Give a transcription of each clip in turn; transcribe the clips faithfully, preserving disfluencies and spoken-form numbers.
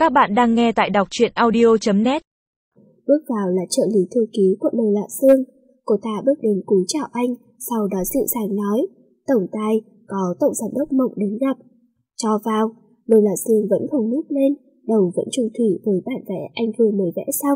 Các bạn đang nghe tại đọc truyện audio chấm net. Bước vào là trợ lý thư ký của Lôi Lạ Sương. Cô ta bước đến cúi chào anh, sau đó dịu dàng nói: "Tổng tài, có tổng giám đốc Mộng đến gặp." "Cho vào." Lôi Lạ Sương vẫn không ngước lên, đầu vẫn trung thủy với bản vẽ anh vừa mới vẽ xong.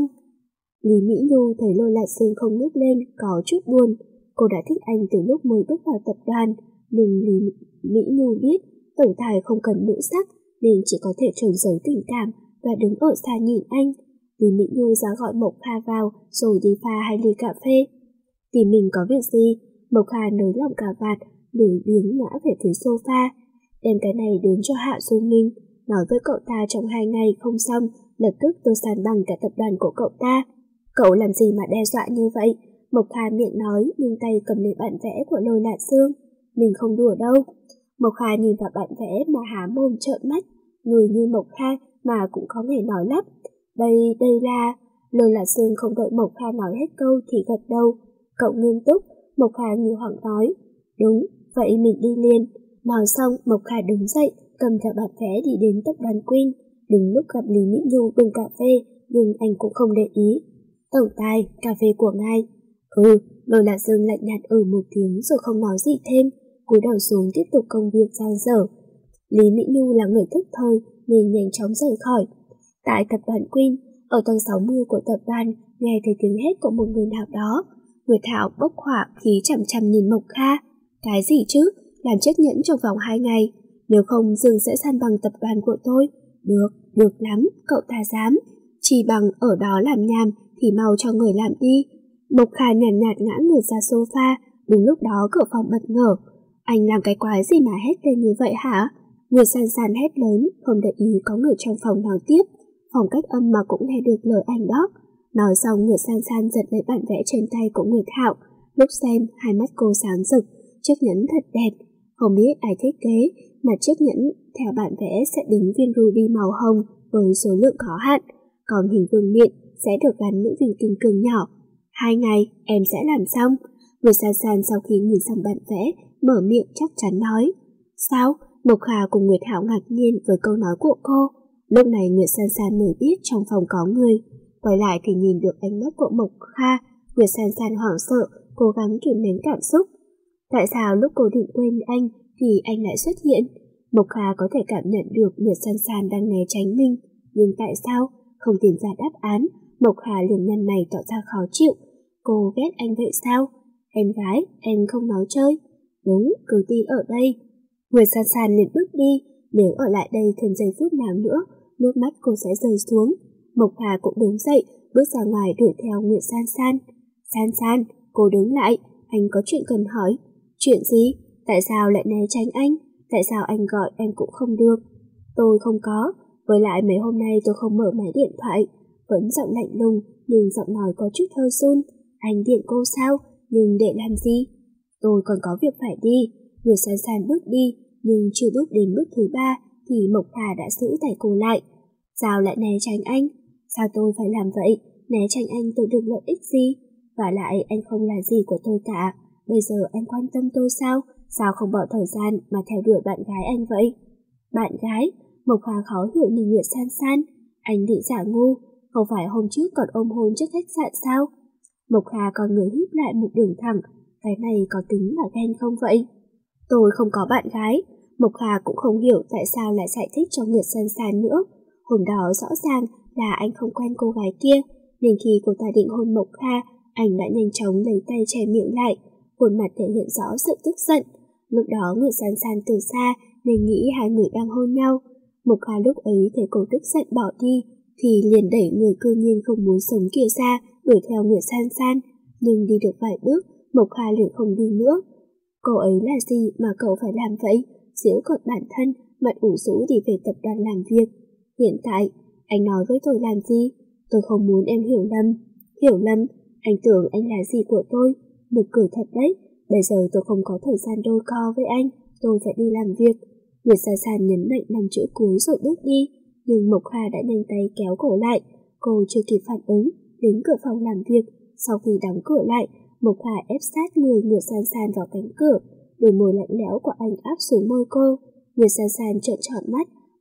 Lý Mỹ Nhu thấy Lôi Lạ Sương không ngước lên có chút buồn. Cô đã thích anh từ lúc mới bước vào tập đoàn, nhưng Lý Mỹ Nhu biết tổng tài không cần nữ sắc nên chỉ có thể trốn giấu tình cảm và đứng ở xa nhìn anh. Lý Mỹ Nhu ra gọi Mộc Kha vào rồi đi pha hai ly cà phê. "Tìm mình có việc gì?" Mộc Kha nới lỏng cà vạt, lười biếng ngã về phía sofa. "Đem cái này đến cho Hạ Du Minh, nói với cậu ta trong hai ngày không xong, lập tức tôi san bằng cả tập đoàn của cậu ta." "Cậu làm gì mà đe dọa như vậy?" Mộc Kha miệng nói nhưng tay cầm lấy bản vẽ của Lôi Lạ Sương. "Mình không đùa đâu." Mộc Kha nhìn vào bản vẽ mà há mồm trợn mắt. Người như Mộc Kha mà cũng có thể nói lắp. Đây, đây là... Lôi Lạ Sương không đợi Mộc Kha nói hết câu thì gật đầu. "Cậu nghiêm túc?" Mộc Kha nghi hoặc nói. "Đúng, vậy mình đi liền." Nói xong, Mộc Kha đứng dậy, cầm theo bản vẽ đi đến tập đoàn Queen. Đúng lúc gặp Lý Mỹ Nhu bưng cà phê, nhưng anh cũng không để ý. "Tổng tài, cà phê của ngài." "Ừ." Lôi Lạ Sương lạnh nhạt ừ một tiếng rồi không nói gì thêm, cúi đầu xuống tiếp tục công việc dang dở. Lý Mỹ Nhu là người thức thời nên nhanh chóng rời khỏi. Tại tập đoàn Queen, ở tầng sáu mươi của tập đoàn, nghe thấy tiếng hét của một người nào đó. Người Thảo bốc hỏa khí chằm chằm nhìn Mộc Kha. "Cái gì chứ? Làm chiếc nhẫn trong vòng hai ngày. Nếu không Dương sẽ san bằng tập đoàn của tôi." "Được, được lắm, cậu ta dám. Chỉ bằng ở đó làm nhảm thì mau cho người làm đi." Mộc Kha nhàn nhạt, nhạt ngã người ra sofa. Đúng lúc đó cửa phòng bật ngở. "Anh làm cái quái gì mà hét lên như vậy hả?" Người san san hét lớn, không để ý có người trong phòng nói tiếp. Phòng cách âm mà cũng nghe được lời anh đó. Nói xong người san san giật lấy bản vẽ trên tay của người Thạo. Lúc xem, hai mắt cô sáng rực. Chiếc nhẫn thật đẹp. Không biết ai thiết kế, mà chiếc nhẫn theo bản vẽ sẽ đính viên ruby màu hồng với số lượng có hạn. Còn hình vương miện sẽ được gắn những viên kim cương nhỏ. "Hai ngày, em sẽ làm xong." Người san san sau khi nhìn xong bản vẽ, mở miệng chắc chắn nói. "Sao?" Mộc Kha cùng người Thảo ngạc nhiên với câu nói của cô. Lúc này người san san mới biết trong phòng có người. Quay lại thì nhìn được ánh mắt của Mộc Kha. Người san san hoảng sợ, cố gắng kìm nén cảm xúc. Tại sao lúc cô định quên anh thì anh lại xuất hiện? Mộc Kha có thể cảm nhận được người san san đang né tránh mình. Nhưng tại sao? Không tìm ra đáp án, Mộc Kha liền nhăn mày tỏ ra khó chịu. "Cô ghét anh vậy sao?" "Em gái, em không nói chơi." "Đúng, cứ đi ở đây." Người san san liền bước đi. Nếu ở lại đây thêm giây phút nào nữa, nước mắt cô sẽ rơi xuống. Mộc Kha cũng đứng dậy, bước ra ngoài đuổi theo Nguyệt San San. "San San, cô đứng lại, anh có chuyện cần hỏi." "Chuyện gì? Tại sao lại né tránh anh? Tại sao anh gọi em cũng không được?" "Tôi không có, với lại mấy hôm nay tôi không mở máy điện thoại." Vẫn giọng lạnh lùng, nhưng giọng nói có chút hơi run. "Anh điện cô sao? Nhưng để làm gì?" "Tôi còn có việc phải đi." Người san san bước đi, nhưng chưa bước đến bước thứ ba thì Mộc Kha đã giữ tay cô lại. "Sao lại né tránh anh?" "Sao tôi phải làm vậy? Né tránh anh tôi được lợi ích gì? Và lại anh không là gì của tôi cả. Bây giờ anh quan tâm tôi sao? Sao không bỏ thời gian mà theo đuổi bạn gái anh vậy?" "Bạn gái?" Mộc Kha khó hiểu nhìn Nguyệt San San. "Anh định giả ngu, không phải hôm trước còn ôm hôn trước khách sạn sao?" Mộc Kha còn người híp lại một đường thẳng. Cái này có tính là ghen không vậy? "Tôi không có bạn gái." Mộc Kha cũng không hiểu tại sao lại giải thích cho Nguyệt San San nữa. Hôm đó rõ ràng là anh không quen cô gái kia, nên khi cô ta định hôn Mộc Kha, anh đã nhanh chóng lấy tay che miệng lại, khuôn mặt thể hiện rõ sự tức giận. Lúc đó Nguyệt San San từ xa nên nghĩ hai người đang hôn nhau. Mộc Kha lúc ấy thấy cô tức giận bỏ đi, thì liền đẩy người cư nhiên không muốn sống kia ra, đuổi theo Nguyệt San San. Nhưng đi được vài bước, Mộc Kha liền không đi nữa. "Cô ấy là gì mà cậu phải làm vậy?" Giễu cợt bản thân, mặt ủ rũ đi về tập đoàn làm việc. "Hiện tại, anh nói với tôi làm gì? Tôi không muốn em hiểu lầm." "Hiểu lầm? Anh tưởng anh là gì của tôi?" Nực cười thật đấy. "Bây giờ tôi không có thời gian đôi co với anh, tôi phải đi làm việc." Nguyệt San San nhấn mạnh năm chữ cuối rồi bước đi, nhưng Mộc Kha đã nhanh tay kéo cổ lại. Cô chưa kịp phản ứng, đến cửa phòng làm việc. Sau khi đóng cửa lại, Mộc Kha ép sát người Nguyệt San San vào cánh cửa. Đôi môi lạnh lẽo của anh áp xuống môi cô. Nguyệt San San trợn tròn mắt,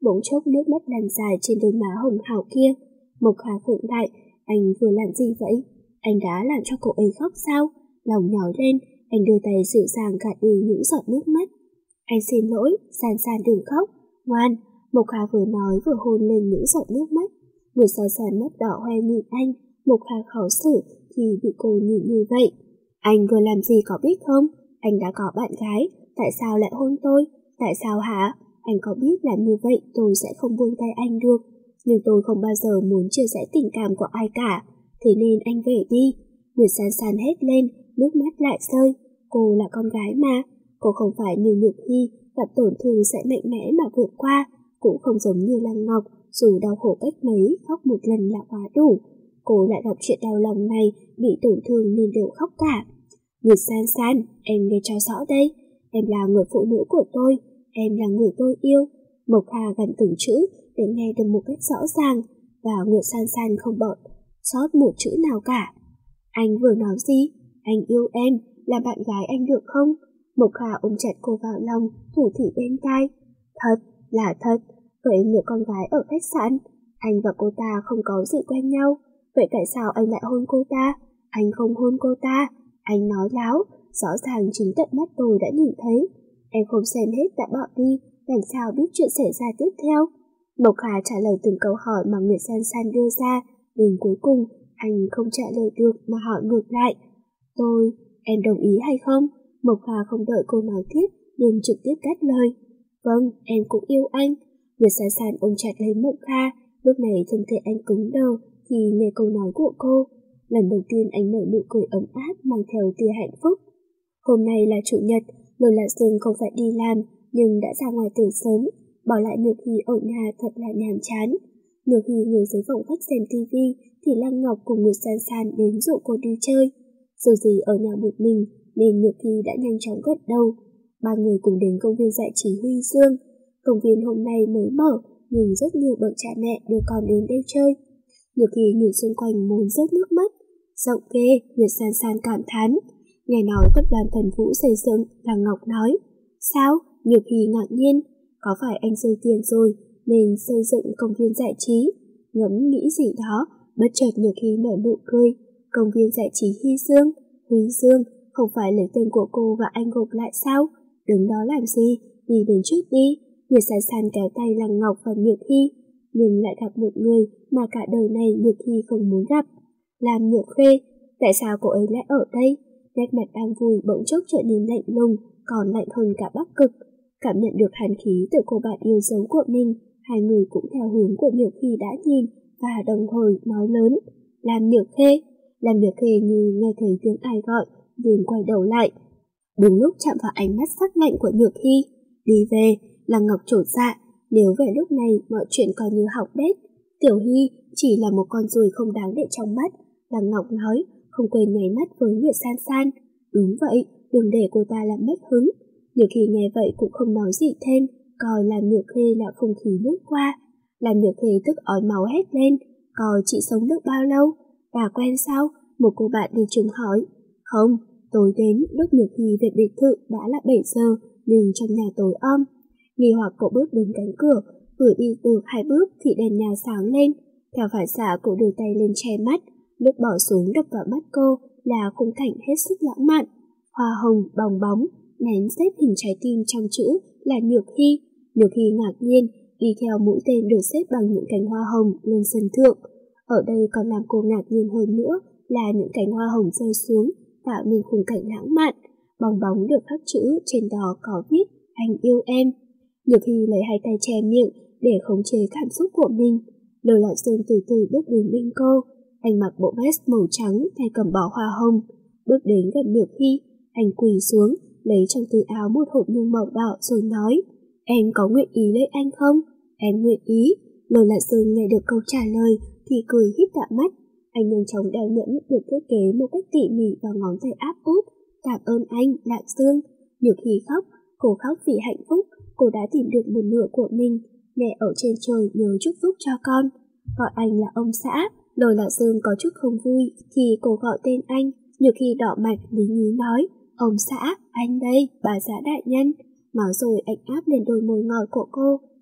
bỗng chốc nước mắt lan dài trên đôi má hồng hào kia. Mộc Khả khựng lại, anh vừa làm gì vậy? Anh đã làm cho cô ấy khóc sao? Lòng nhói lên, anh đưa tay dịu dàng gạt đi những giọt nước mắt. Anh xin lỗi, San San đừng khóc, ngoan. Mộc Khả vừa nói vừa hôn lên những giọt nước mắt. Nguyệt San San mắt đỏ hoe nhìn anh. Mộc Khả khó xử khi bị cô nhìn như vậy. Anh vừa làm gì có biết không? Anh đã có bạn gái, tại sao lại hôn tôi? Tại sao hả? Anh có biết làm như vậy tôi sẽ không buông tay anh được, nhưng tôi không bao giờ muốn chia sẻ tình cảm của ai cả, thế nên anh về đi. Nguyệt San San hét lên, nước mắt lại rơi. Cô là con gái mà, cô không phải như Nhược Hy, gặp tổn thương sẽ mạnh mẽ mà vượt qua, cũng không giống như Lăng Ngọc, dù đau khổ cách mấy, khóc một lần là quá đủ. Cô lại gặp chuyện đau lòng này, bị tổn thương nên đều khóc cả. Nguyệt San San, em nghe cho rõ đây, em là người phụ nữ của tôi, em là người tôi yêu. Mộc Khả gần từng chữ để nghe được một cách rõ ràng, và Nguyệt San San không bỏ sót một chữ nào cả. Anh vừa nói gì? Anh yêu em, là bạn gái anh được không? Mộc Khả ôm chặt cô vào lòng, thủ thỉ bên tai. Thật, là thật. Vậy người con gái ở khách sạn, anh và cô ta không có gì quen nhau. Vậy tại sao anh lại hôn cô ta? Anh không hôn cô ta. Anh nói láo, rõ ràng chính tận mắt tôi đã nhìn thấy. Em không xem hết đã bỏ đi, làm sao biết chuyện xảy ra tiếp theo? Mộc Khả trả lời từng câu hỏi mà Nguyệt San San đưa ra, đến cuối cùng anh không trả lời được mà hỏi ngược lại. Tôi, em đồng ý hay không? Mộc Khả không đợi cô nói tiếp nên trực tiếp cắt lời. Vâng, em cũng yêu anh. Nguyệt San San ôm chặt lấy Mộc Khả, lúc này thân thể anh cứng đờ khi nghe câu nói của cô. Lần đầu tiên anh nở nụ cười ấm áp mang theo tia hạnh phúc. Hôm nay là chủ nhật, Lôi Lạc Dương không phải đi làm nhưng đã ra ngoài từ sớm, bỏ lại Nhược Hy ở nhà thật là nhàm chán. Nhược Hy ngồi dưới phòng khách xem tivi thì Lăng Ngọc cùng Nguyệt San San đến dụ cô đi chơi. Dù gì ở nhà một mình nên Nhược Hy đã nhanh chóng gật đầu. Ba người cùng đến công viên giải trí Huy Dương. Công viên hôm nay mới mở nhưng rất nhiều bậc cha mẹ đưa con đến đây chơi. Nhược Hy nhìn xung quanh muốn rớt nước mắt. Rộng ghê, Nguyệt San San cảm thán. Nghe nói tập đoàn Thần Vũ xây dựng, Lăng Ngọc nói. Sao? Nhược Hy ngạc nhiên. Có phải anh rơi tiền rồi nên xây dựng công viên giải trí? Ngẫm nghĩ gì đó, bất chợt Nhược Hy nở nụ cười. Công viên giải trí Huy Dương, Huy Dương, không phải lấy tên của cô và anh gộp lại sao? Đứng đó làm gì? Đi đến trước đi. Nguyệt San San kéo tay Lăng Ngọc và Nhược Hy, nhưng lại gặp một người mà cả đời này Nhược Hy không muốn gặp. Làm Nhược Khê, tại sao cô ấy lại ở đây? Nét mặt đang vui bỗng chốc trở nên lạnh lùng, còn lạnh hơn cả Bắc Cực. Cảm nhận được hàn khí từ cô bạn yêu dấu của mình, hai người cũng theo hướng của Nhược Hy đã nhìn và đồng thời nói lớn. Làm Nhược Khê, làm Nhược Khê như nghe thấy tiếng ai gọi, liền quay đầu lại. Đúng lúc chạm vào ánh mắt sắc lạnh của Nhược Hy. Đi về, Lăng Ngọc trột dạ, nếu về lúc này mọi chuyện coi như học bét. Tiểu Hy chỉ là một con ruồi không đáng để trong mắt, Lăng Ngọc nói, không quên nháy mắt với Nguyệt San San. Đúng vậy, đừng để cô ta làm mất hứng. Nhược Hy nghe vậy cũng không nói gì thêm, coi làm Nhược Khê là không khí lướt qua. Làm Nhược Khê tức ói máu hét lên, coi chị sống được bao lâu? Bà quen sao? Một cô bạn đi chung hỏi. Không, tối đến lúc Nhược Hy về biệt thự đã là bảy giờ, nhưng trong nhà tối om. Nghi hoặc cậu bước đến cánh cửa, vừa đi được hai bước thì đèn nhà sáng lên. Theo phản xạ cô đưa tay lên che mắt, lúc bỏ xuống đập vào mắt cô là khung cảnh hết sức lãng mạn. Hoa hồng, bong bóng, nén xếp hình trái tim trong chữ là Nhược Hy. Nhược Hy ngạc nhiên, đi theo mũi tên được xếp bằng những cánh hoa hồng lên sân thượng. Ở đây còn làm cô ngạc nhiên hơn nữa là những cánh hoa hồng rơi xuống tạo nên khung cảnh lãng mạn. Bong bóng được khắc chữ, trên đó có viết anh yêu em. Nhược Hy lấy hai tay che miệng để khống chế cảm xúc của mình. Lôi Lạc Dương từ từ bước đến bên cô. Anh mặc bộ vest màu trắng, tay cầm bó hoa hồng. Bước đến gần Nhược Hy, anh quỳ xuống, lấy trong túi áo một hộp nhung màu đỏ rồi nói. Em có nguyện ý lấy anh không? Em nguyện ý. Lôi Lạc Dương nghe được câu trả lời thì cười híp cả mắt. Anh nhanh chóng đeo nhẫn được thiết kế một cách tỉ mỉ vào ngón tay áp út. Cảm ơn anh, Lạc Dương. Nhược Hy khóc, cô khóc vì hạnh phúc. Cô đã tìm được một nửa của mình. Mẹ ở trên trời nhớ chúc phúc cho con. Gọi anh là ông xã. Lôi Lạc Dương có chút không vui khi cô gọi tên anh. Nhược Hy đỏ mặt lý nhí nói. Ông xã, anh đây, bà xã đại nhân. Nói rồi anh áp lên đôi môi ngọt của cô,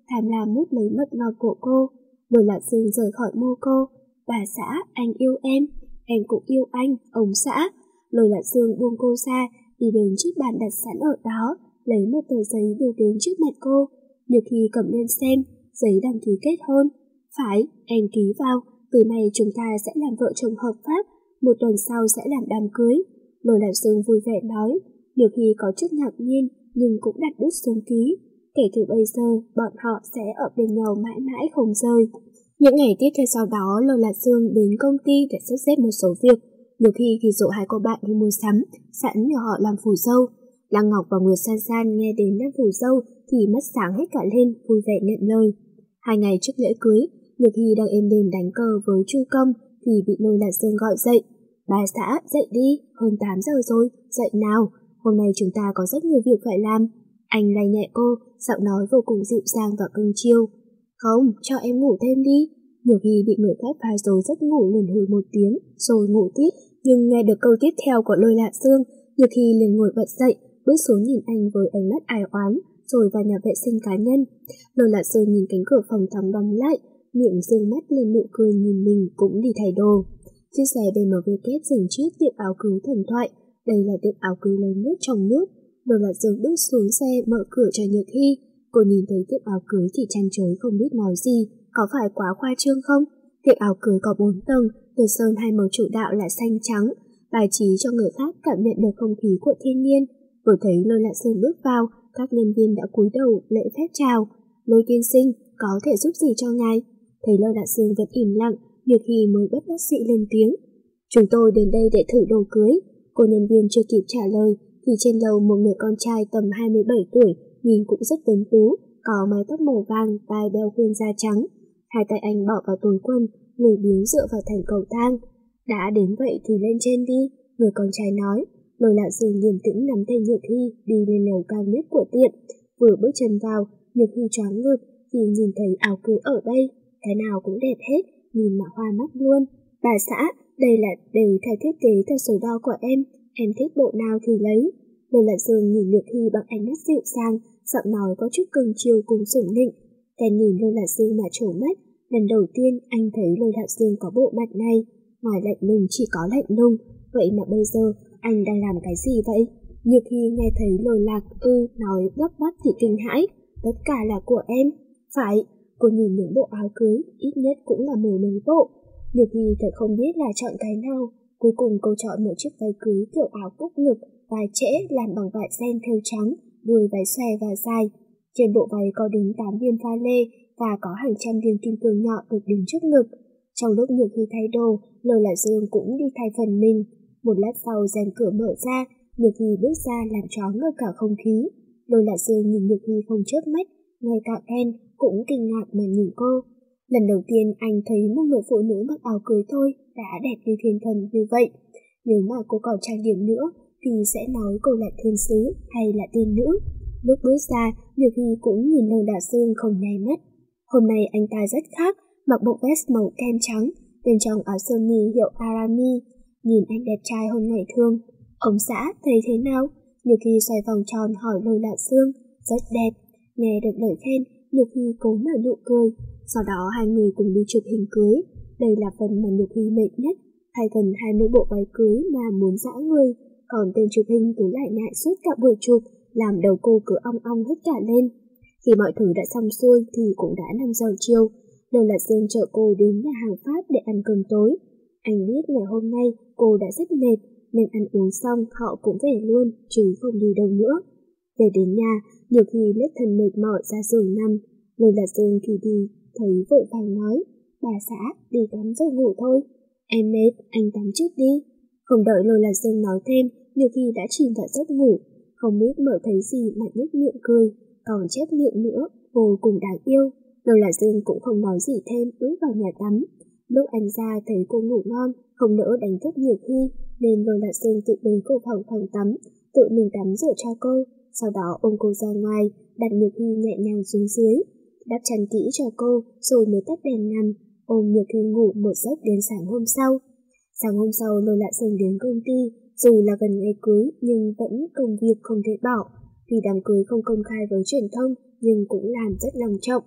tham lam mút lấy mật ngọt của cô. Lôi Lạc Dương rời khỏi môi cô. Bà xã, anh yêu em, em cũng yêu anh, ông xã. Lôi Lạc Dương buông cô ra, đi đến chiếc bàn đặt sẵn ở đó, lấy một tờ giấy đưa đến trước mặt cô. Nhược Hy cầm lên xem, giấy đăng ký kết hôn. Phải, em ký vào, từ nay chúng ta sẽ làm vợ chồng hợp pháp, một tuần sau sẽ làm đám cưới. Lôi Lạc Dương vui vẻ nói. Nhược Hy có chút ngạc nhiên, nhưng cũng đặt bút xuống ký. Kể từ bây giờ, bọn họ sẽ ở bên nhau mãi mãi không rời. Những ngày tiếp theo sau đó, Lôi Lạc Dương đến công ty để sắp xếp một số việc. Nhược Hy thì dụ hai cô bạn đi mua sắm, sẵn nhờ họ làm phù dâu. Lăng Ngọc và Nguyệt San San nghe đến làm phù dâu thì mắt sáng hết cả lên, vui vẻ nhận lời. Hai ngày trước lễ cưới, Nhược Hy đang êm đềm đánh cờ với Chu Công thì bị Lôi Lạc Dương gọi dậy. Bà xã, dậy đi, hơn tám giờ rồi, dậy nào, hôm nay chúng ta có rất nhiều việc phải làm. Anh lay nhẹ cô, giọng nói vô cùng dịu dàng và cưng chiều. Không, cho em ngủ thêm đi. Nhược Hy bị người khác phá rồi rất ngủ liền hừ một tiếng, rồi ngủ tiếp. Nhưng nghe được câu tiếp theo của Lôi Lạc Dương, Nhược Hy liền ngồi bật dậy, bước xuống nhìn anh với ánh mắt ai oán, rồi vào nhà vệ sinh cá nhân. Lôi Lạc Dương nhìn cánh cửa phòng đóng đóng lại, miệng dương mắt lên nụ cười nhìn mình cũng đi thay đồ. Chiếc xe bê em vê kép dừng trước tiệm áo cưới thần thoại. Đây là tiệm áo cưới lớn nhất trong nước. Lôi Lạc Dương bước xuống xe mở cửa cho Nhược Hy. Cô nhìn thấy tiệm áo cưới thì chăn chối không biết nói gì, có phải quá khoa trương không? Tiệm áo cưới có bốn tầng, được sơn hai màu chủ đạo là xanh trắng, bài trí cho người khác cảm nhận được không khí của thiên nhiên. Vừa thấy Lôi Lạc Dương bước vào, các nhân viên đã cúi đầu lễ phép chào. Lôi tiên sinh, có thể giúp gì cho ngài? Thấy Lôi Lạc Dương vẫn im lặng, Nhược Hy mới bất đắc dĩ lên tiếng. Chúng tôi đến đây để thử đồ cưới. Cô nhân viên chưa kịp trả lời thì trên lầu một người con trai tầm hai mươi bảy tuổi, nhìn cũng rất tuấn tú, có mái tóc màu vàng, tai đeo khuyên da trắng. Hai tay anh bỏ vào túi quần, người biếng dựa vào thành cầu thang. Đã đến vậy thì lên trên đi, người con trai nói. Lôi Lạc Dương điềm tĩnh nắm tay Nhược Hy đi lên lầu cao nhất của tiệm. Vừa bước chân vào, Nhược Hy choáng ngợp thì nhìn thấy áo cưới ở đây, cái nào cũng đẹp hết, nhìn mà hoa mắt luôn. Bà xã, đây là đều theo thiết kế theo số đo của em, em thích bộ nào thì lấy. Lôi Lạc Dương nhìn Nhược Hy bằng ánh mắt dịu dàng, giọng nói có chút cưng chiều cùng sủng nịnh. Cái nhìn Lôi Lạc Dương mà trổ mắt, lần đầu tiên anh thấy Lôi Lạc Dương có bộ mặt này, ngoài lạnh lùng chỉ có lạnh lùng. Vậy mà bây giờ anh đang làm cái gì vậy? Nhược Hy nghe thấy Lôi Lạc ư nói lắp bắp thì kinh hãi. Tất cả là của em. Phải, cô nhìn những bộ áo cưới, ít nhất cũng là mười mấy bộ. Nhược Hy thật không biết là chọn cái nào. Cuối cùng cô chọn một chiếc váy cưới kiểu áo cúc ngực, vai trễ làm bằng vải ren thêu trắng, đuôi váy xòe và dài. Trên bộ váy có đến tám viên pha lê và có hàng trăm viên kim cương nhỏ được đính trước ngực. Trong lúc Nhược Hy thay đồ, Lôi Lạc Dương cũng đi thay phần mình. Một lát sau rèm cửa mở ra, Nhược Hy bước ra làm choáng ngợp cả không khí. Lôi Lạc Dương nhìn Nhược Hy không chớp mắt, ngay cả em cũng kinh ngạc mà nhìn cô. Lần đầu tiên anh thấy một người phụ nữ mặc áo cưới thôi đã đẹp như thiên thần như vậy. Nếu mà cô còn trang điểm nữa thì sẽ nói cô là thiên sứ hay là tiên nữ. Lúc bước ra, Nhược Hy cũng nhìn Lôi Lạc Dương không nháy mắt. Hôm nay anh ta rất khác, mặc bộ vest màu kem trắng, bên trong áo sơ mi hiệu Arami, nhìn anh đẹp trai hơn ngày thường. Ông xã thấy thế nào? Nhược Hy xoay vòng tròn hỏi Lôi Lạc Dương. Rất đẹp. Nghe được lời khen, Nhược Hy cố nở nụ cười. Sau đó hai người cùng đi chụp hình cưới. Đây là phần mà Nhược Hy mệt nhất, thay gần hai mươi bộ váy cưới mà muốn dã người, còn tên chụp hình cứ lại nhại suốt cả buổi chụp, làm đầu cô cứ ong ong hết cả lên. Khi mọi thứ đã xong xuôi thì cũng đã năm giờ chiều. Lôi Lạc Dương chở cô đến nhà hàng Pháp để ăn cơm tối. Anh biết ngày hôm nay cô đã rất mệt, nên ăn uống xong họ cũng về luôn, chứ không đi đâu nữa. Về đến nhà, Nhược Hy lết thân mệt mỏi ra giường nằm. Lôi Lạc Dương thì đi, thấy vội vàng nói, bà xã, đi tắm rồi ngủ thôi. Em mệt, anh tắm trước đi. Không đợi Lôi Lạc Dương nói thêm, Nhược Hy đã chìm vào giấc ngủ. Không biết mở thấy gì mà nhếch miệng cười, còn chép miệng nữa, vô cùng đáng yêu. Lôi Lạc Dương cũng không nói gì thêm, bước vào nhà tắm. Lúc anh ra thấy cô ngủ ngon, không nỡ đánh thức Nhược Hy, nên Lôi Lạc Dương tự đến cô phòng phòng tắm, tự mình tắm rửa cho cô. Sau đó ôm cô ra ngoài, đặt Nhược Hy nhẹ nhàng xuống dưới, đắp chăn kỹ cho cô, rồi mới tắt đèn nằm, ôm Nhược Hy ngủ một giấc đến sáng hôm sau. Sáng hôm sau Lôi Lạc Dương đến công ty, dù là gần ngày cưới nhưng vẫn công việc không thể bỏ. Vì đám cưới không công khai với truyền thông nhưng cũng làm rất long trọng.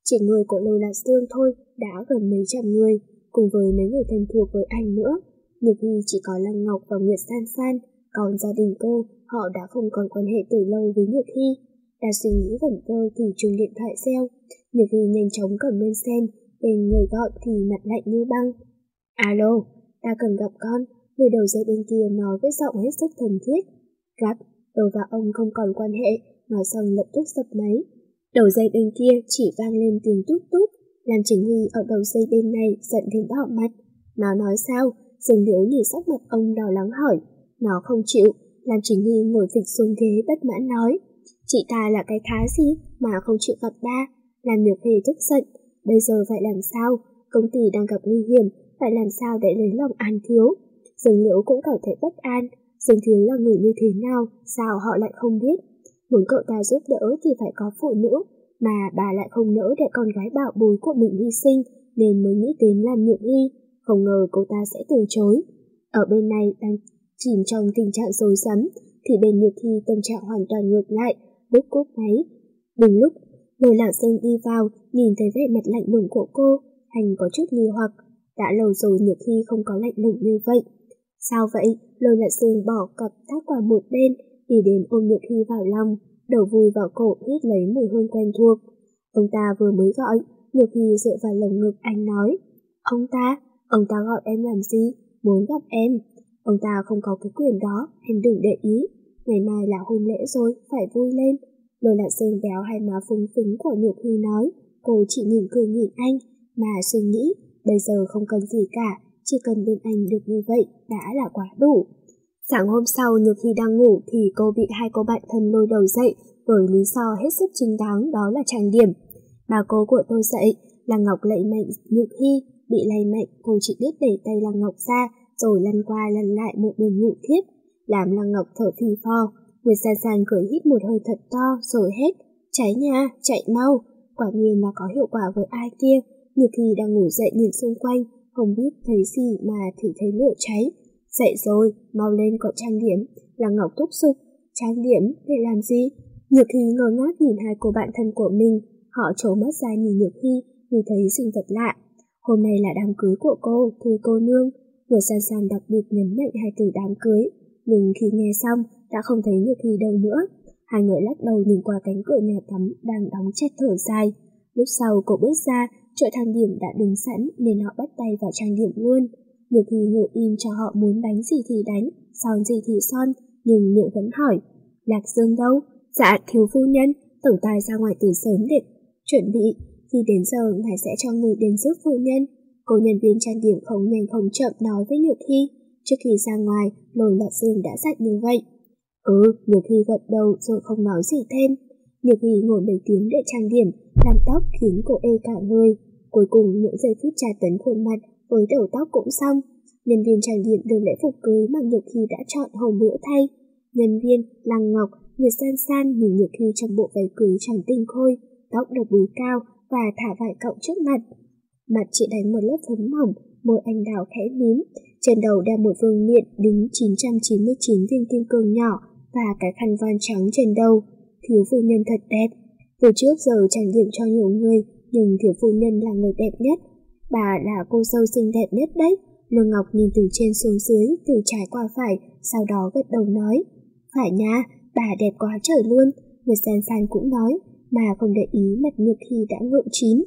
Chỉ người của Lôi Lạc Dương thôi đã gần mấy trăm người, cùng với mấy người thân thuộc với anh nữa. Nhược Hy chỉ có Lăng Ngọc và Nguyệt San San, còn gia đình cô, họ đã không còn quan hệ từ lâu với Nhược Hy. Đã suy nghĩ vẩn vơ thì chuông điện thoại reo. Nhược Hy nhanh chóng cầm lên xem, bên người gọi thì mặt lạnh như băng. Alo, ta cần gặp con, người đầu dây bên kia nói với giọng hết sức thân thiết. Gấp, tôi và ông không còn quan hệ, nói xong lập tức dập máy. Đầu dây bên kia chỉ vang lên tiếng tút tút, làm Trình Huy ở đầu dây bên này giận đến đỏ mặt. Nó nói sao? Dương Liễu nhìn sắc mặt ông đỏ lắng hỏi. Nó không chịu, làm Trình Huy ngồi phịch xuống ghế bất mãn nói. Chị ta là cái thá gì mà không chịu gặp ba? Làm Nhược Hy tức giận. Bây giờ phải làm sao? Công ty đang gặp nguy hiểm, phải làm sao để lấy lòng An Thiếu? Dương Liễu cũng cảm thấy bất an. Dương Thiếu là người như thế nào, sao họ lại không biết? Muốn cậu ta giúp đỡ thì phải có phụ nữ, mà bà lại không nỡ để con gái bảo bối của mình hy sinh, nên mới nghĩ đến làm Nhược Hy. Không ngờ cô ta sẽ từ chối. Ở bên này đang chìm trong tình trạng rối rắm, thì bên Nhược Hy tâm trạng hoàn toàn ngược lại, bút cúp máy. Đúng lúc Lôi Lạc Dương đi vào, nhìn thấy vẻ mặt lạnh lùng của cô, anh có chút nghi hoặc. Đã lâu rồi Nhược Hy không có lạnh lùng như vậy. Sao vậy? Lôi Lạc Dương bỏ cặp tác qua một bên, đi đến ôm Nhược Hy vào lòng, đầu vùi vào cổ hít lấy mùi hương quen thuộc. Ông ta vừa mới gọi, Nhược Hy dựa vào lồng ngực anh nói. Ông ta? Ông ta gọi em làm gì? Muốn gặp em. Ông ta không có cái quyền đó, em đừng để ý. Ngày mai là hôn lễ rồi, phải vui lên. Lôi Lạc Dương béo hai má phúng phính của Nhược Hy nói. Cô chỉ mỉm cười nhìn anh, mà suy nghĩ, bây giờ không cần gì cả, chỉ cần bên anh được như vậy đã là quá đủ. Sáng hôm sau, Nhược Hy đang ngủ thì cô bị hai cô bạn thân lôi đầu dậy với lý do hết sức chính đáng, đó là trang điểm. Bà cô của tôi dậy, Lăng Ngọc lạy mạnh Nhược Hy, bị lay mạnh cô chỉ biết để tay Lăng Ngọc ra rồi lăn qua lăn lại một bên ngủ thiếp, làm Lăng Ngọc thở phì phò. Nguyệt San San cười hít một hơi thật to rồi hết. Cháy nha, chạy mau. Quả nhiên là có hiệu quả với ai kia. Nhược Hy đang ngủ dậy nhìn xung quanh, không biết thấy gì mà thì thấy lửa cháy. Dậy rồi, mau lên cậu trang điểm. Lăng Ngọc thúc giục. Trang điểm để làm gì? Nhược Hy ngơ ngác nhìn hai cô bạn thân của mình. Họ trố mắt ra nhìn Nhược Hy như thấy sinh vật lạ. Hôm nay là đám cưới của cô, thưa cô nương. Người San San đặc biệt nhấn mạnh hai từ đám cưới, nhưng khi nghe xong đã không thấy Nhược Hy đâu nữa. Hai người lắc đầu nhìn qua cánh cửa nhà tắm đang đóng chặt thở dài. Lúc sau cô bước ra, chợ trang điểm đã đứng sẵn nên họ bắt tay vào trang điểm luôn. Nhược Hy ngồi im cho họ muốn đánh gì thì đánh, son gì thì son, nhưng miệng vẫn hỏi. Lạc Dương đâu? Dạ thiếu phu nhân, tổng tài ra ngoài từ sớm để chuẩn bị, khi đến giờ ngài sẽ cho người đến giúp phu nhân. Cô nhân viên trang điểm không nhanh không chậm nói với Nhược Hy. Trước khi ra ngoài, Lôi Lạc Dương đã dặn như vậy. Ừ, Nhược Hy gật đầu rồi không nói gì thêm. Nhược Hy ngồi mấy tiếng để trang điểm, làm tóc khiến cô ê cả người. Cuối cùng những giây phút tra tấn khuôn mặt với đầu tóc cũng xong. Nhân viên trang điểm đưa lễ phục cưới mà Nhược Hy đã chọn hôm bữa thay. Nhân viên Lăng Ngọc, Nguyệt San San nhìn Nhược Hy trong bộ váy cưới trắng tinh khôi, tóc được búi cao và thả vải cọng trước mặt. Mặt chị đánh một lớp phấn mỏng, môi anh đào khẽ mím, trên đầu đeo một vương miện đính chín trăm chín mươi chín viên kim cương nhỏ và cái khăn voan trắng trên đầu. Thiếu phu nhân thật đẹp. Từ trước giờ trang điểm cho nhiều người, nhưng thiếu phu nhân là người đẹp nhất. Bà là cô dâu xinh đẹp nhất đấy. Lương Ngọc nhìn từ trên xuống dưới, từ trái qua phải, sau đó gật đầu nói. Phải nha, bà đẹp quá trời luôn. Người San San cũng nói, mà không để ý mặt Nhược Hy đã ngượng chín.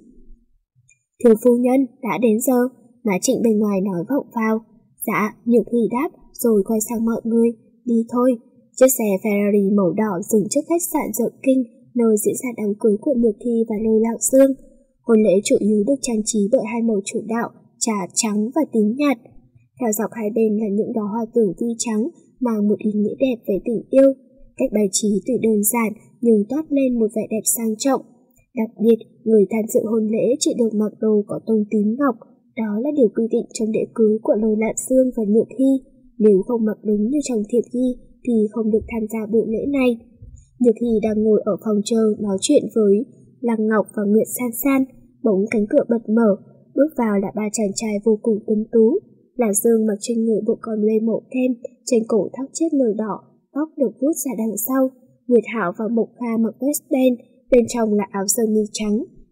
Thiếu phu nhân, đã đến giờ, má Trịnh bên ngoài nói vọng vào. Dạ, Nhược Hy đáp, rồi quay sang mọi người. Đi thôi. Chiếc xe Ferrari màu đỏ dừng trước khách sạn Dợ Kinh, nơi diễn ra đám cưới của Nhược Hy và Lôi Lạc Dương. Hôn lễ chủ yếu được trang trí bởi hai màu chủ đạo, trà trắng và tím nhạt. Theo dọc hai bên là những đóa hoa tử vi trắng mang một ý nghĩa đẹp về tình yêu. Cách bài trí tuy đơn giản nhưng toát lên một vẻ đẹp sang trọng. Đặc biệt, người tham dự hôn lễ chỉ được mặc đồ có tông tím ngọc. Đó là điều quy định trong lễ cưới của Lôi Lạc Dương và Nhược Hy. Nếu không mặc đúng như trong thiệp ghi thì không được tham gia buổi lễ này. Nhược Hy đang ngồi ở phòng chờ nói chuyện với Lăng Ngọc và Nguyệt San San. Bỗng cánh cửa bật mở, bước vào là ba chàng trai vô cùng tuấn tú. Lạc Dương mặc trên người bộ con lê màu kem, trên cổ thắt chiếc nơ đỏ, tóc được vuốt ra đằng sau. Nguyệt Hảo và Mộc Kha mặc vest đen, bên trong là áo sơ mi trắng,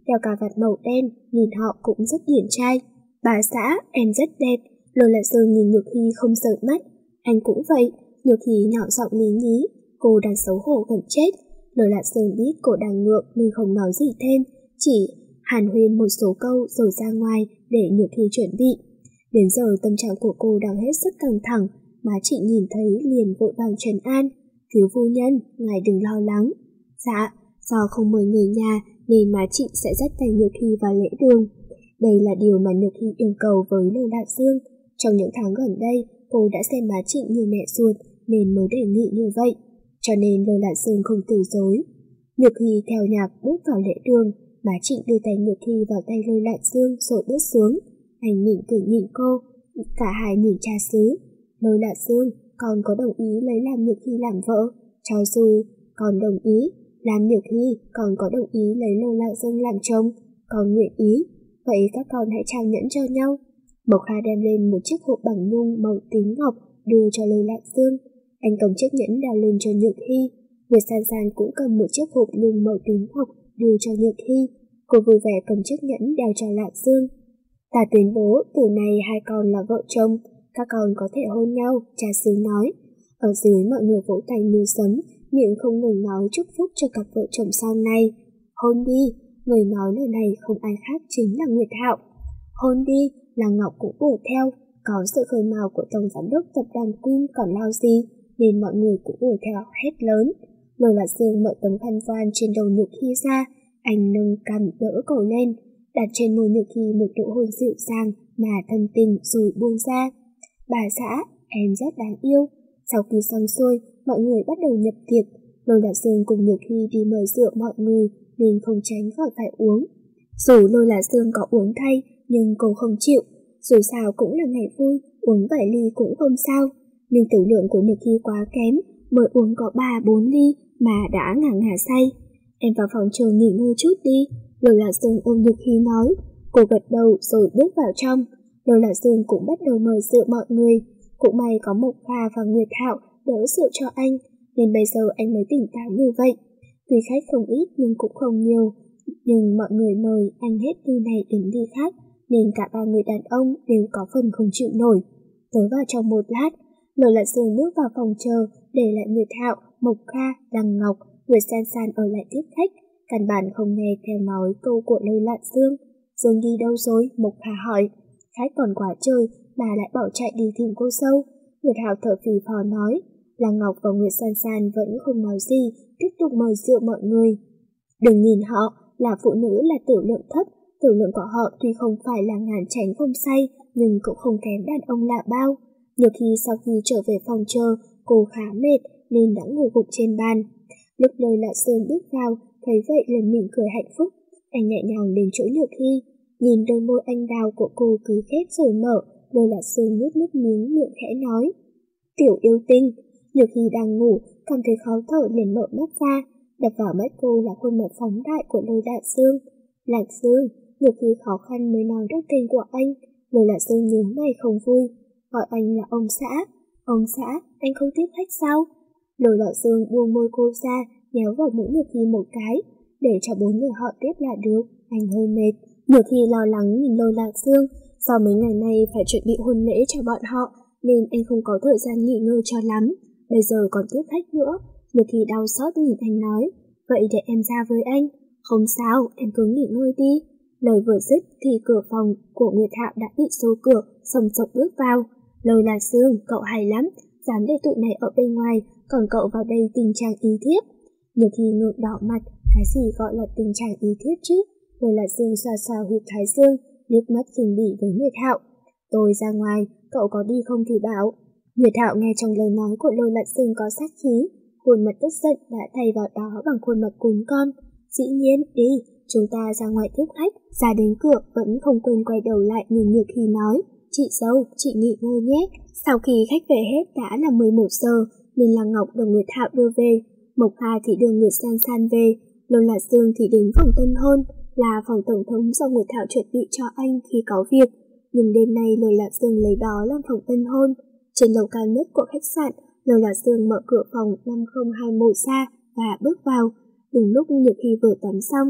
đeo cà vạt màu đen, nhìn họ cũng rất điển trai. Bà xã, em rất đẹp. Lôi Lạc Dương nhìn Nhược Hy không rời mắt. Anh cũng vậy. Nhược Hy nhỏ giọng lý nhí. Cô đang xấu hổ gần chết. Lôi Lạc Dương biết cô đang ngượng nên không nói gì thêm, chỉ hàn huyên một số câu rồi ra ngoài để Nhược Hy chuẩn bị. Đến giờ tâm trạng của cô đang hết sức căng thẳng, má chị nhìn thấy liền vội vàng trấn an. Thiếu phu nhân, ngài đừng lo lắng. Dạ, do không mời người nhà nên má chị sẽ dắt tay Nhược Hy vào lễ đường. Đây là điều mà Nhược Hy yêu cầu với Lôi Lạc Dương. Trong những tháng gần đây, cô đã xem má chị như mẹ ruột nên mới đề nghị như vậy. Cho nên Lôi Lạc Dương không từ chối. Nhược Hy theo nhạc bước vào lễ đường, má chị đưa tay Nhược Hy vào tay Lôi Lạc Dương rồi bước xuống. Anh mỉm cười nhìn cô, cả hai nhìn cha xứ. Lôi Lạc Dương, con có đồng ý lấy làm Nhược Hy làm vợ? Cho dù con đồng ý làm Nhược Hy, con có đồng ý lấy Lôi Lạc Dương làm chồng? Con nguyện ý. Vậy các con hãy trao nhẫn cho nhau. Mộc Kha đem lên một chiếc hộp bằng nhung màu tím ngọc đưa cho Lôi Lạc Dương. Anh cầm chiếc nhẫn đeo lên cho Nhược Hy. Nguyệt San San cũng cầm một chiếc hộp nhung màu tím ngọc đưa cho Nhược Hy. Cô vui vẻ cầm chiếc nhẫn đeo cho Lạc Dương. Ta tuyên bố từ nay hai con là vợ chồng, các con có thể hôn nhau, cha xứ nói. Ở dưới mọi người vỗ tay như sấm, miệng không ngừng nói chúc phúc cho cặp vợ chồng sau này. Hôn đi, người nói lời này không ai khác chính là Nguyệt Hạo. Hôn đi, Lăng Ngọc cũng ủa theo, có sự khơi mào của tổng giám đốc tập đoàn Queen còn lao gì, nên mọi người cũng ủa theo hét lớn. Lôi Lạc Dương mở tấm khăn voan trên đầu Nhược Hy ra, anh nâng cằm đỡ cổ lên, đặt trên môi Nhược Hy một nụ hôn dịu dàng mà thân tình rồi buông ra. Bà xã, em rất đáng yêu. Sau khi xong xuôi, mọi người bắt đầu nhập tiệc. Lôi Lạc Dương cùng Nhược Hy đi mời rượu mọi người nên không tránh khỏi phải uống. Dù Lôi Lạc Dương có uống thay nhưng cô không chịu. Dù sao cũng là ngày vui, uống vài ly cũng không sao. Nhưng tử lượng của Nhược Hy quá kém, mới uống có ba bốn ly mà đã ngả ngả say. Em vào phòng chờ nghỉ ngơi chút đi. Lôi Lạc Dương ôm Nhược Hy nói. Cô gật đầu rồi bước vào trong. Lôi Lạc Dương cũng bắt đầu mời rượu mọi người. Cũng may có Mộc Kha và Nguyệt Hạo đỡ rượu cho anh, nên bây giờ anh mới tỉnh táo như vậy. Tuy khách không ít nhưng cũng không nhiều, nhưng mọi người mời anh hết đi này đến đi khác, nên cả ba người đàn ông đều có phần không chịu nổi. Tới vào trong một lát, Lôi Lạc Dương bước vào phòng chờ, để lại Nguyệt Hạo, Mộc Kha, Lăng Ngọc, Nguyệt San San ở lại tiếp khách. Căn bản không nghe theo nói câu của Lôi Lạc Dương. Dương đi đâu rồi? Mộc Kha hỏi. Khách còn quá trời, bà lại bỏ chạy đi tìm cô sâu. Nguyệt Hạo thở phì phò nói. Lăng Ngọc và Nguyệt San San vẫn không nói gì, tiếp tục mời rượu mọi người. Đừng nhìn họ, là phụ nữ là tử lượng thấp, tử lượng của họ tuy không phải là ngàn tránh không say, nhưng cũng không kém đàn ông lạ bao. Nhiều khi sau khi trở về phòng chờ, cô khá mệt nên đã ngồi gục trên bàn. Lúc Lôi Lạc Dương bước vào, thấy vậy liền mỉm cười hạnh phúc. Anh nhẹ nhàng đến chỗ Nhược Hy, nhìn đôi môi anh đào của cô cứ khép rồi mở. Lôi Lạc Dương nuốt nước miếng miệng khẽ nói. Tiểu yêu tinh. Nhược Hy đang ngủ, cảm thấy khó thở liền mở mắt ra. Đập vào mắt cô là khuôn mặt phóng đại của Lôi Lạc Dương. Lạc Dương, Nhược Hy khó khăn mới nói được tên của anh. Lôi Lạc Dương nhướng mày không vui, gọi anh là ông xã. Ông xã, anh không tiếp khách sao? Lôi Lạc Dương buông môi cô ra, nhéo vào mũi Nhược Hy một cái, để cho bốn người họ tiếp là được. Anh hơi mệt. Nhược Hy lo lắng nhìn Lôi Lạc Dương, do mấy ngày nay phải chuẩn bị hôn lễ cho bọn họ, nên anh không có thời gian nghỉ ngơi cho lắm. Bây giờ còn tiếp khách nữa. Nhược Hy đau xót nhìn anh nói. Vậy để em ra với anh. Không sao, em cứ nghỉ ngơi đi. Lời vừa dứt thì cửa phòng của Nguyệt Hạo đã bị xô cửa, sầm sộc bước vào. Lôi Lạc Dương, cậu hay lắm, dám để tụi này ở bên ngoài, còn cậu vào đây tình trạng ý thiếp. Nhược Hy ngượng đỏ mặt, cái gì gọi là tình trạng ý thiếp chứ? Lôi Lạc Dương xoa xoa huyệt thái dương, liếc mắt khinh bỉ với Nguyệt Hạo. Tôi ra ngoài, cậu có đi không thì bảo. Nguyệt Hạo nghe trong lời nói của Lôi Lạc Dương có sát khí, khuôn mặt tức giận đã thay vào đó bằng khuôn mặt cún con. Dĩ nhiên, đi, chúng ta ra ngoài tiếp khách. Ra đến cửa vẫn không quên quay đầu lại nhìn Nhược Hy nói. Chị dâu, chị nghỉ ngơi nhé. Sau khi khách về hết đã là mười một giờ, nên Lăng Ngọc được Nguyệt Hạo đưa về. Mộc Kha thì đưa Nguyệt San San về. Lôi Lạc Dương thì đến phòng Tân Hôn, là phòng tổng thống do Nguyệt Hạo chuẩn bị cho anh khi có việc. Nhưng đêm nay Lôi Lạc Dương lấy đó làm phòng tân hôn. Trên lầu cao nhất của khách sạn, Lôi Lạc Dương mở cửa phòng năm không hai mốt ra và bước vào. Đúng lúc Nhược Hy vừa tắm xong,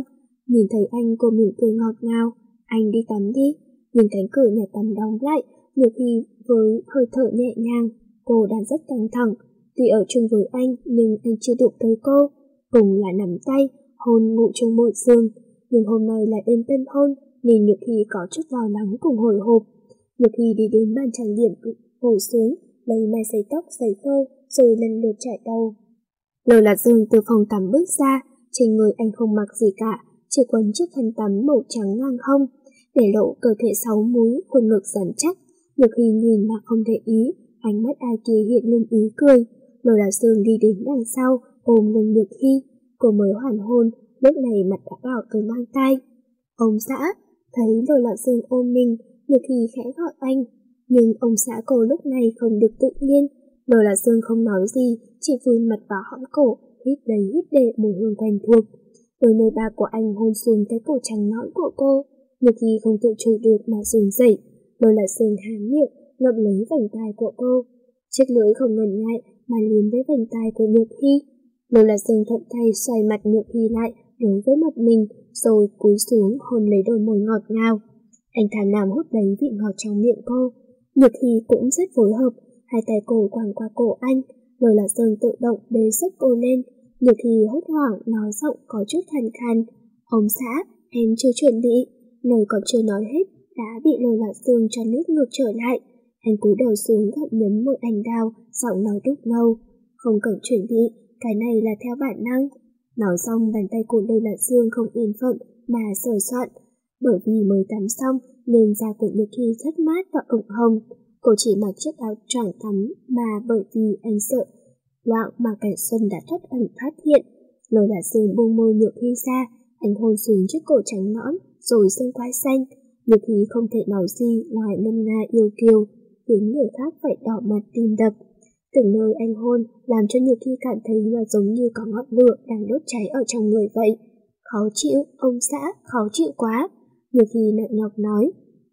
Nhìn thấy anh, cô mỉm cười ngọt ngào. Anh đi tắm đi. Nhìn cánh cửa nhà tắm đóng lại, Nhược Hy với hơi thở nhẹ nhàng. Cô đang rất căng thẳng. Tuy ở chung với anh nhưng anh chưa đụng tới cô. Cùng là nắm tay, hôn ngủ chung một giường. Nhưng hôm nay là đêm tân hôn nên Nhược Hy có chút lo lắng cùng hồi hộp. Nhược Hy đi đến bàn trang điểm, ngồi xuống, lấy máy sấy tóc, sấy phơ, rồi lần lượt chải đầu. Lô Lạc Dương từ phòng tắm bước ra, trên người anh không mặc gì cả, chỉ quấn chiếc khăn tắm màu trắng ngang hông, để lộ cơ thể sáu múi, khuôn ngực rắn chắc. Nhược Hy nhìn mà không để ý, ánh mắt ai kia hiện lên ý cười. Lô Lạc Dương đi đến đằng sau, ôm lưng Nhược Hy. Cô mới hoàn hôn, lúc này mặt đã đỏ tới mang tay. Ông xã, thấy Lô Lạc Dương ôm mình, Nhược Hy khẽ gọi anh. Nhưng ông xã cô lúc này không được tự nhiên. Lô Lạc Dương không nói gì, chỉ vùi mặt vào hõm cổ, hít đầy hít để mùi hương quen thuộc. Đôi môi bạc của anh hôn xuống cái cổ trắng nõn của cô. Nhược Hy không tự chủ được mà run rẩy. Lô Lạc Dương há miệng, ngậm lấy vành tai của cô. Chiếc lưỡi không ngần ngại mà liếm với vành tai của Nhược Hy. Lô Lạc Dương thuận tay xoay mặt Nhược Hy lại đối với mặt mình, rồi cúi xuống hôn lấy đôi môi ngọt ngào. Anh thản làm hút lấy vị ngọt trong miệng cô. Nhược Hy cũng rất phối hợp, hai tay cô quàng qua cổ anh. Lô Lạc Dương tự động bế sức cô lên. Nhược Hy hốt hoảng nói giọng có chút khàn khàn. Ông xã, em chưa chuẩn bị. Lời còn chưa nói hết đã bị Lô Lạc Dương cho nước ngược trở lại. Anh cúi đầu xuống gặm nhấm môi anh đào, giọng nói đúc ngầu. Không cần chuẩn bị, cái này là theo bản năng. Nói xong, bàn tay của Lô Lạc Dương không yên phận mà sờ soạn. Bởi vì mới tắm xong nên da của Nhược Hy rất mát và ửng hồng. Cô chỉ mặc chiếc áo choàng tắm mà bởi vì anh sợ loạn mà cảnh xuân đã thoát ẩn phát hiện. Lô Lạc Dương buông môi Nhược Hy ra, anh hôn xuống chiếc cổ trắng nõn rồi xương quai xanh. Nhược Hy không thể nói gì ngoài ngân nga yêu kiều, khiến người khác phải đỏ mặt tim đập. Từng nơi anh hôn làm cho Nhược Hy cảm thấy nó giống như có ngọn lửa đang đốt cháy ở trong người vậy. Khó chịu, ông xã, khó chịu quá. Nhược Hy nặng nhọc nói.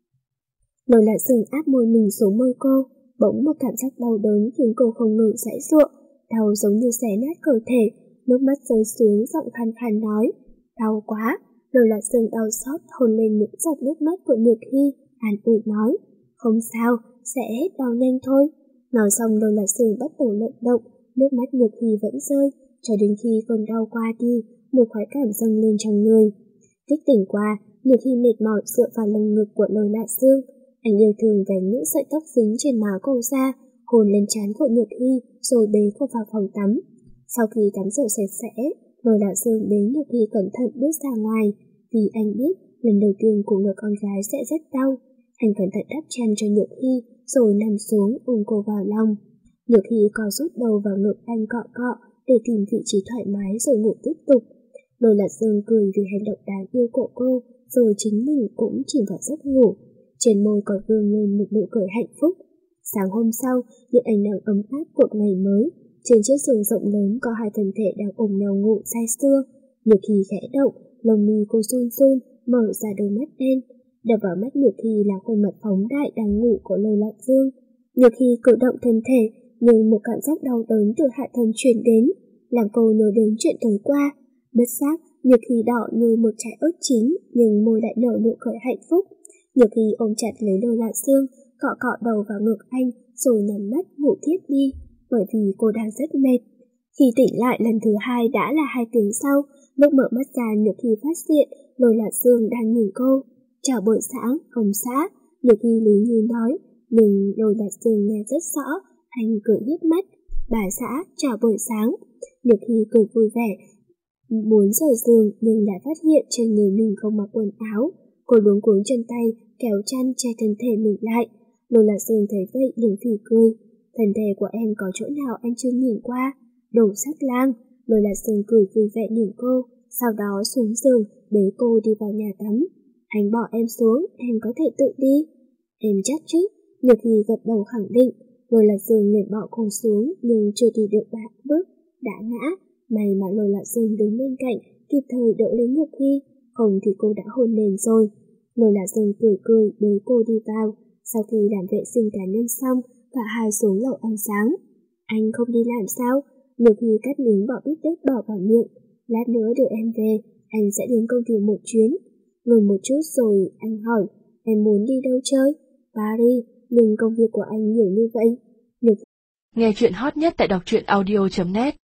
Lô Lạc Dương áp môi mình xuống môi cô, bỗng một cảm giác đau đớn khiến cô không ngừng giãy giụa, đau giống như xé nát cơ thể. Nước mắt rơi xuống, giọng khàn khàn nói. Đau quá. Lô Lạc Dương đau xót hôn lên những giọt nước mắt của Nhược Hy, an ủi nói. Không sao, sẽ hết đau nhanh thôi. Nói xong Lô Lạc Dương bắt đầu lvận động, nước mắt Nhược Hy vẫn rơi, cho đến khi cơn đau qua đi, một khoái cảm dâng lên trong người. Tích tỉnh qua, Nhược Hy mệt mỏi dựa vào lồng ngực của Lô Lạc Dương. Anh yêu thương vén những sợi tóc dính trên má cô ra, hôn lên trán của Nhược Hy, rồi bế cô vào phòng tắm. Sau khi tắm rửa sạch sẽ, Lô Lạc Dương bế Nhược Hy cẩn thận bước ra ngoài, vì anh biết lần đầu tiên của người con gái sẽ rất đau. Anh cẩn thận đắp chăn cho Nhược Hy, rồi nằm xuống ôm cô vào lòng. Nhược Hy co rút đầu vào ngực anh cọ cọ để tìm vị trí thoải mái rồi ngủ tiếp tục. Lô Lạc Dương cười vì hành động đáng yêu của cô, rồi chính mình cũng chìm vào giấc ngủ. Trên môi còn vương lên một nụ cười hạnh phúc. Sáng hôm sau, những ánh nắng ấm áp của ngày mới. Trên chiếc giường rộng lớn có hai thân thể đang ôm nhau ngủ say sưa. Nhược Hy khẽ động, lông mi cô run run, mở ra đôi mắt đen. Đập vào mắt Nhược Hy là khuôn mặt phóng đại đang ngủ của Lô Lạc Dương. Nhược Hy cử động thân thể, nhưng một cảm giác đau đớn từ hạ thân truyền đến, làm cô nhớ đến chuyện tối qua. Bất giác, Nhược Hy đỏ như một trái ớt chín, nhưng môi lại nở nụ cười hạnh phúc. Nhược Hy ôm chặt lấy Lô Lạc Dương, cọ cọ đầu vào ngực anh, rồi nhắm mắt ngủ thiếp đi, bởi vì cô đang rất mệt. Khi tỉnh lại lần thứ hai đã là hai tiếng sau, lúc mở mắt ra Nhược Hy phát hiện Lô Lạc Dương đang nhìn cô. Chào buổi sáng, ông xã, Nhược Hy lý nhí nói, nhưng Lô Lạc Dương nghe rất rõ, anh cười híp mắt. Bà xã, chào buổi sáng. Nhược Hy cười vui vẻ, muốn rời giường nhưng đã phát hiện trên người mình không mặc quần áo. Cô luống cuống chân tay, kéo chăn che thân thể mình lại. Lô Lạc Dương thấy vậy liền phì cười. Thân thể của em có chỗ nào anh chưa nhìn qua? Đồ sắc lang. Lô Lạc Dương cười vui vẻ nhìn cô, sau đó xuống giường bế cô đi vào nhà tắm. Anh bỏ em xuống, em có thể tự đi. Em chắc chứ? Nhược Hy gật đầu khẳng định. Lô Lạc Dương liền bỏ cô xuống, nhưng chưa đi được ba bước đã ngã. May mà Lô Lạc Dương đứng bên cạnh, kịp thời đỡ lấy Nhược Hy, không thì cô đã hôn mềm rồi. Lô Lạc Dương cười cười bế cô đi vào. Sau khi làm vệ sinh cá nhân xong, cả hai xuống lầu ăn sáng. Anh không đi làm sao? Nhược Hy cắt miếng bỏ bít tết bỏ vào miệng. Lát nữa đưa em về, anh sẽ đến công ty một chuyến. Ngừng một chút rồi anh hỏi, em muốn đi đâu chơi? Paris, nhưng công việc của anh nhiều như vậy. Được. Nghe chuyện hot nhất tại đọc truyện audio chấm net